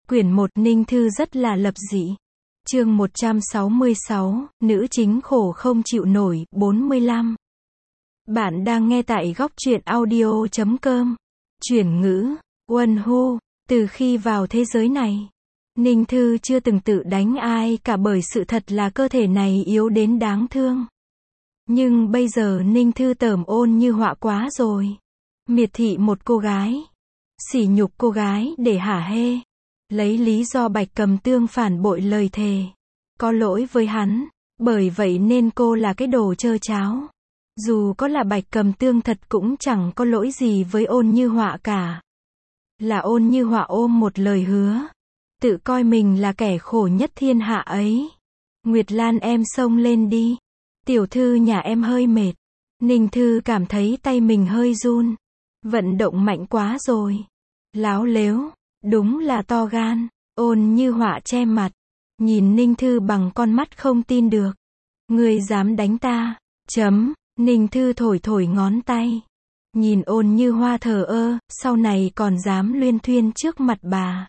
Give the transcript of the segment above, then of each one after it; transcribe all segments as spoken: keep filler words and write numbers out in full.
Quyển một Ninh Thư rất là lập dị. Chương một trăm sáu mươi sáu, nữ chính khổ không chịu nổi, bốn mươi lăm. Bạn đang nghe tại góc truyện audio chấm com. Chuyển ngữ, Won Hu, từ khi vào thế giới này, Ninh Thư chưa từng tự đánh ai cả bởi sự thật là cơ thể này yếu đến đáng thương. Nhưng bây giờ Ninh Thư tởm Ôn Như Họa quá rồi. Miệt thị một cô gái, sỉ nhục cô gái để hả hê, lấy lý do Bạch Cầm Tương phản bội lời thề, có lỗi với hắn, bởi vậy nên cô là cái đồ trơ cháo. Dù có là Bạch Cầm Tương thật cũng chẳng có lỗi gì với Ôn Như Họa cả. Là Ôn Như Họa ôm một lời hứa, tự coi mình là kẻ khổ nhất thiên hạ ấy. Nguyệt Lan em xông lên đi. Tiểu thư nhà em hơi mệt. Ninh Thư cảm thấy tay mình hơi run. Vận động mạnh quá rồi. Láo lếu, đúng là to gan. Ôn Như Họa che mặt, nhìn Ninh Thư bằng con mắt không tin được. Ngươi dám đánh ta? Chấm. Ninh Thư thổi thổi ngón tay, nhìn Ôn Như Hoa thờ ơ, sau này còn dám luyên thuyên trước mặt bà.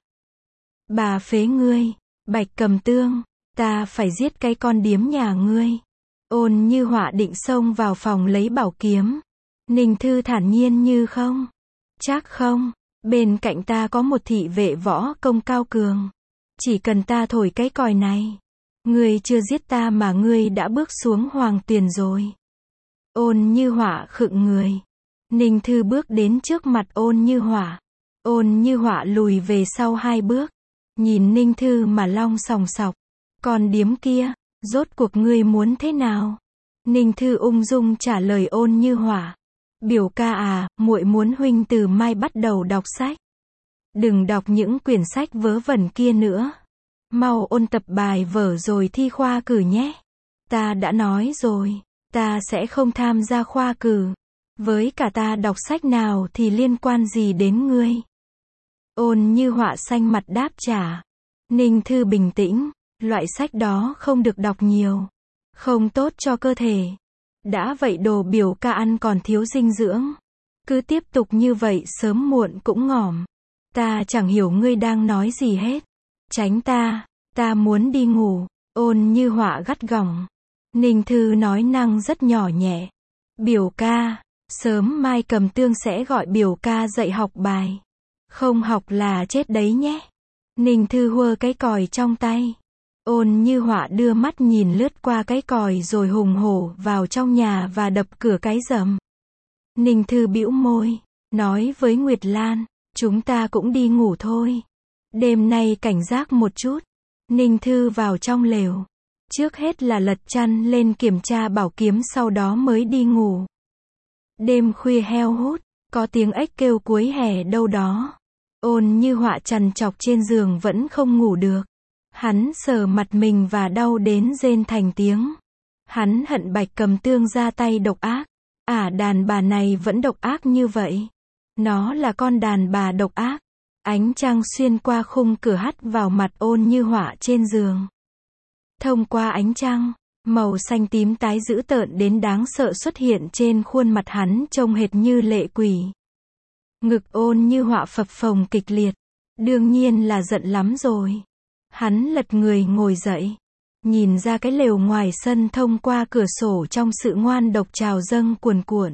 Bà phế ngươi, Bạch Cầm Tương, ta phải giết cái con điếm nhà ngươi. Ôn Như Họa định xông vào phòng lấy bảo kiếm. Ninh Thư thản nhiên như không. Chắc không, bên cạnh ta có một thị vệ võ công cao cường. Chỉ cần ta thổi cái còi này, ngươi chưa giết ta mà ngươi đã bước xuống hoàng tuyền rồi. Ôn Như Họa khựng người. Ninh Thư bước đến trước mặt Ôn Như Họa. Ôn Như Họa lùi về sau hai bước, nhìn Ninh Thư mà long sòng sọc. Con điếm kia, rốt cuộc ngươi muốn thế nào? Ninh Thư ung dung trả lời Ôn Như Họa. Biểu ca à, muội muốn huynh từ mai bắt đầu đọc sách. Đừng đọc những quyển sách vớ vẩn kia nữa. Mau ôn tập bài vở rồi thi khoa cử nhé. Ta đã nói rồi, ta sẽ không tham gia khoa cử. Với cả ta đọc sách nào thì liên quan gì đến ngươi? Ôn Như Họa xanh mặt đáp trả. Ninh Thư bình tĩnh, loại sách đó không được đọc nhiều, không tốt cho cơ thể. Đã vậy đồ biểu ca ăn còn thiếu dinh dưỡng. Cứ tiếp tục như vậy sớm muộn cũng ngỏm. Ta chẳng hiểu ngươi đang nói gì hết. Tránh ta, ta muốn đi ngủ. Ôn Như Họa gắt gỏng. Ninh Thư nói năng rất nhỏ nhẹ. Biểu ca, sớm mai Cầm Tương sẽ gọi biểu ca dạy học bài. Không học là chết đấy nhé. Ninh Thư huơ cái còi trong tay. Ôn Như Họa đưa mắt nhìn lướt qua cái còi rồi hùng hổ vào trong nhà và đập cửa cái rầm. Ninh Thư bĩu môi, nói với Nguyệt Lan, chúng ta cũng đi ngủ thôi. Đêm nay cảnh giác một chút. Ninh Thư vào trong lều. Trước hết là lật chăn lên kiểm tra bảo kiếm sau đó mới đi ngủ. Đêm khuya heo hút, có tiếng ếch kêu cuối hè đâu đó. Ôn Như Họa trằn trọc trên giường vẫn không ngủ được. Hắn sờ mặt mình và đau đến rên thành tiếng. Hắn hận Bạch Cầm Tương ra tay độc ác. À, đàn bà này vẫn độc ác như vậy. Nó là con đàn bà độc ác. Ánh trăng xuyên qua khung cửa hắt vào mặt Ôn Như Họa trên giường. Thông qua ánh trăng, màu xanh tím tái dữ tợn đến đáng sợ xuất hiện trên khuôn mặt hắn trông hệt như lệ quỷ. Ngực Ôn Như Họa phập phồng kịch liệt. Đương nhiên là giận lắm rồi. Hắn lật người ngồi dậy, nhìn ra cái lều ngoài sân thông qua cửa sổ trong sự ngoan độc trào dâng cuồn cuộn.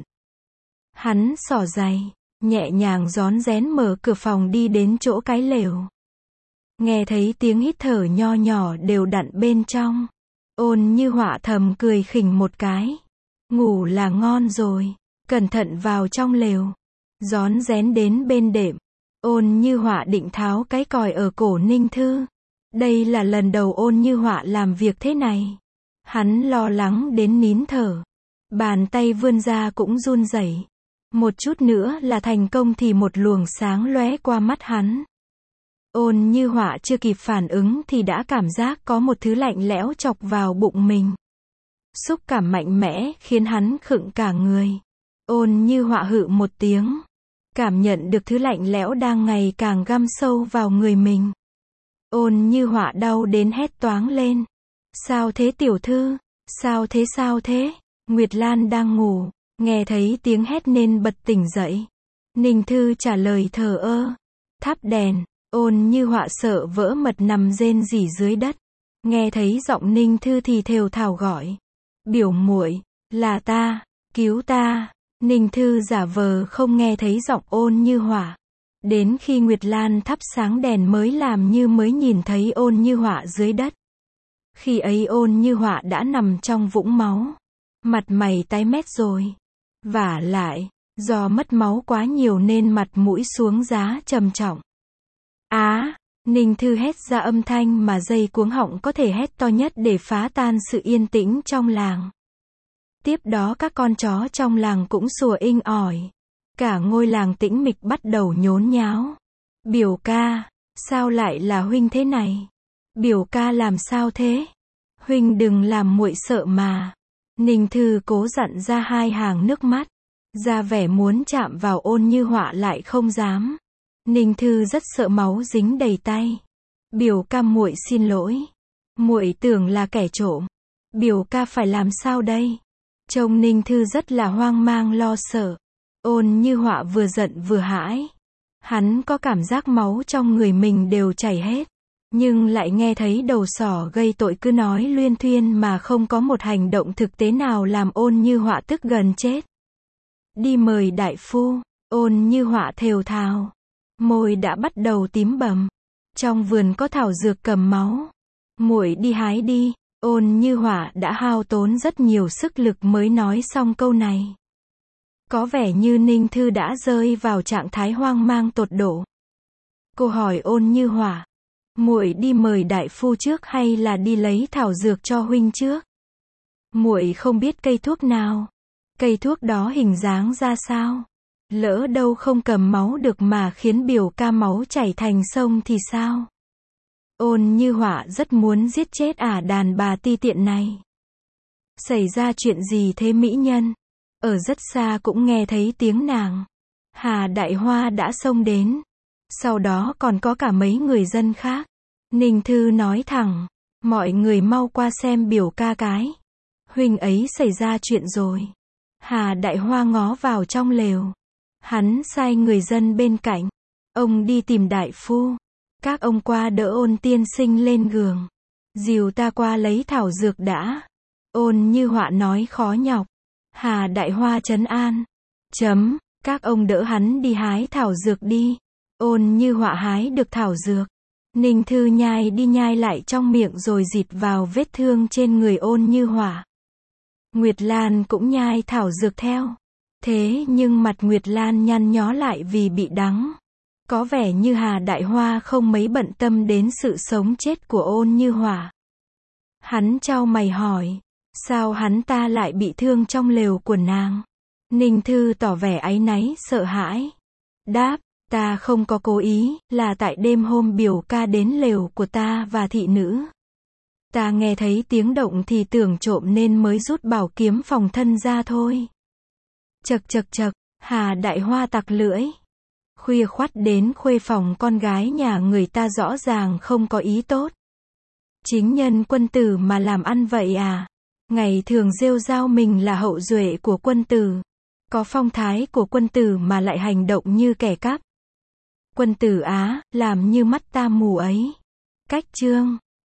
Hắn xỏ giày, nhẹ nhàng rón rén mở cửa phòng đi đến chỗ cái lều. Nghe thấy tiếng hít thở nho nhỏ đều đặn bên trong. Ôn Như Họa thầm cười khỉnh một cái. Ngủ là ngon rồi, cẩn thận vào trong lều. Rón rén đến bên đệm. Ôn Như Họa định tháo cái còi ở cổ Ninh Thư. Đây là lần đầu Ôn Như Họa làm việc thế này. Hắn lo lắng đến nín thở. Bàn tay vươn ra cũng run rẩy. Một chút nữa là thành công thì một luồng sáng lóe qua mắt hắn. Ôn Như Họa chưa kịp phản ứng thì đã cảm giác có một thứ lạnh lẽo chọc vào bụng mình. Xúc cảm mạnh mẽ khiến hắn khựng cả người. Ôn Như Họa hự một tiếng. Cảm nhận được thứ lạnh lẽo đang ngày càng găm sâu vào người mình. Ôn Như Họa đau đến hét toáng lên. Sao thế tiểu thư? Sao thế sao thế? Nguyệt Lan đang ngủ, nghe thấy tiếng hét nên bật tỉnh dậy. Ninh Thư trả lời thờ ơ. Thắp đèn. Ôn Như Họa sợ vỡ mật nằm rên rỉ dưới đất. Nghe thấy giọng Ninh Thư thì thều thào gọi. Biểu muội, là ta, cứu ta. Ninh Thư giả vờ không nghe thấy giọng Ôn Như Họa. Đến khi Nguyệt Lan thắp sáng đèn mới làm như mới nhìn thấy Ôn Như Họa dưới đất. Khi ấy Ôn Như Họa đã nằm trong vũng máu. Mặt mày tái mét rồi. Vả lại, do mất máu quá nhiều nên mặt mũi xuống giá trầm trọng. Á, Ninh Thư hét ra âm thanh mà dây cuống họng có thể hét to nhất để phá tan sự yên tĩnh trong làng. Tiếp đó các con chó trong làng cũng sủa inh ỏi. Cả ngôi làng tĩnh mịch bắt đầu nhốn nháo. Biểu ca, sao lại là huynh thế này? Biểu ca làm sao thế? Huynh đừng làm muội sợ mà. Ninh Thư cố dặn ra hai hàng nước mắt. Ra vẻ muốn chạm vào Ôn Như Họa lại không dám. Ninh Thư rất sợ máu dính đầy tay. Biểu ca muội xin lỗi. Muội tưởng là kẻ trộm. Biểu ca phải làm sao đây? Trông Ninh Thư rất là hoang mang lo sợ. Ôn Như Họa vừa giận vừa hãi. Hắn có cảm giác máu trong người mình đều chảy hết. Nhưng lại nghe thấy đầu sỏ gây tội cứ nói luyên thuyên mà không có một hành động thực tế nào làm Ôn Như Họa tức gần chết. Đi mời đại phu. Ôn Như Họa thều thào. Môi đã bắt đầu tím bầm. Trong vườn có thảo dược cầm máu. Muội đi hái đi. Ôn Như Họa đã hao tốn rất nhiều sức lực mới nói xong câu này. Có vẻ như Ninh Thư đã rơi vào trạng thái hoang mang tột độ. Cô hỏi Ôn Như Họa, muội đi mời đại phu trước hay là đi lấy thảo dược cho huynh trước? Muội không biết cây thuốc nào. Cây thuốc đó hình dáng ra sao? Lỡ đâu không cầm máu được mà khiến biểu ca máu chảy thành sông thì sao? Ôn Như Họa rất muốn giết chết ả đàn bà ti tiện này. Xảy ra chuyện gì thế mỹ nhân? Ở rất xa cũng nghe thấy tiếng nàng. Hà Đại Hoa đã xông đến. Sau đó còn có cả mấy người dân khác. Ninh Thư nói thẳng, mọi người mau qua xem biểu ca cái. Huynh ấy xảy ra chuyện rồi. Hà Đại Hoa ngó vào trong lều. Hắn sai người dân bên cạnh. Ông đi tìm đại phu. Các ông qua đỡ Ôn tiên sinh lên giường. Dìu ta qua lấy thảo dược đã. Ôn Như Họa nói khó nhọc. Hà Đại Hoa trấn an. Chấm, các ông đỡ hắn đi hái thảo dược đi. Ôn Như Họa hái được thảo dược. Ninh Thư nhai đi nhai lại trong miệng rồi dịt vào vết thương trên người Ôn Như Họa. Nguyệt Lan cũng nhai thảo dược theo. Thế nhưng mặt Nguyệt Lan nhăn nhó lại vì bị đắng. Có vẻ như Hà Đại Hoa không mấy bận tâm đến sự sống chết của Ôn Như Họa. Hắn chau mày hỏi, sao hắn ta lại bị thương trong lều của nàng? Ninh Thư tỏ vẻ áy náy sợ hãi. Đáp, ta không có cố ý, là tại đêm hôm biểu ca đến lều của ta và thị nữ. Ta nghe thấy tiếng động thì tưởng trộm nên mới rút bảo kiếm phòng thân ra thôi. Chậc chậc chậc, Hà Đại Hoa tặc lưỡi. Khuya khoắt đến khuê phòng con gái nhà người ta rõ ràng không có ý tốt. Chính nhân quân tử mà làm ăn vậy à? Ngày thường rêu rao mình là hậu duệ của quân tử. Có phong thái của quân tử mà lại hành động như kẻ cắp. Quân tử á, làm như mắt ta mù ấy. Cách chương